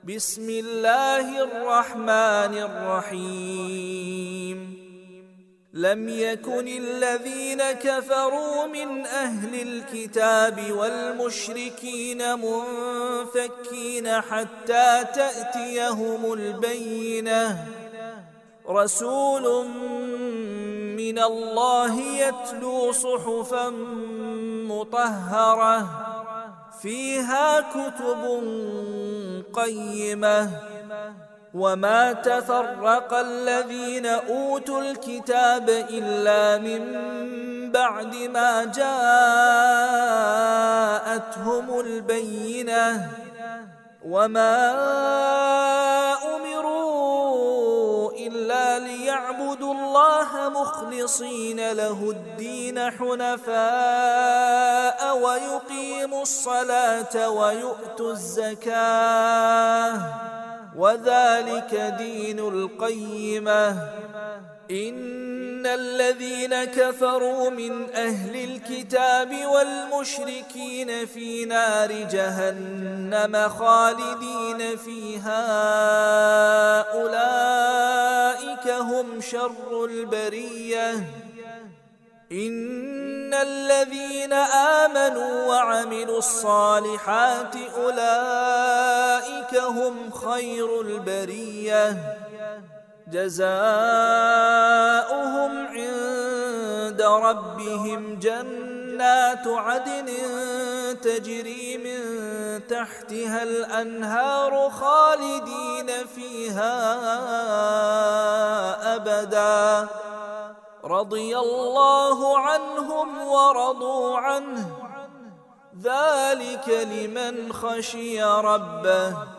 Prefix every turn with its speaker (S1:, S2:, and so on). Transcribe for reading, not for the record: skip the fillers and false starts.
S1: بسم الله الرحمن الرحيم لم يكن الذين كفروا من أهل الكتاب والمشركين منفكين حتى تأتيهم البينة رسول من الله يتلو صحفا مطهرة فيها كتب قيمة وما تفرق الذين أوتوا الكتاب إلا من بعد ما جاءتهم البينة وما أمروا إلا ليعبدوا الله مخلصين له الدين حنفاء ويقيموا الصلاة ويؤتوا الزكاة وذلك دين القيمة إن الذين كفروا من أهل الكتاب والمشركين في نار جهنم خالدين فيها أولئك هم شر البرية إن الذين آمنوا وعملوا الصالحات أولئك هم خير البرية جزاؤهم عند ربهم جنات عدن تجري من تحتها الأنهار خالدين فيها أبدا رضي الله عنهم ورضوا عنه ذلك لمن خشي ربه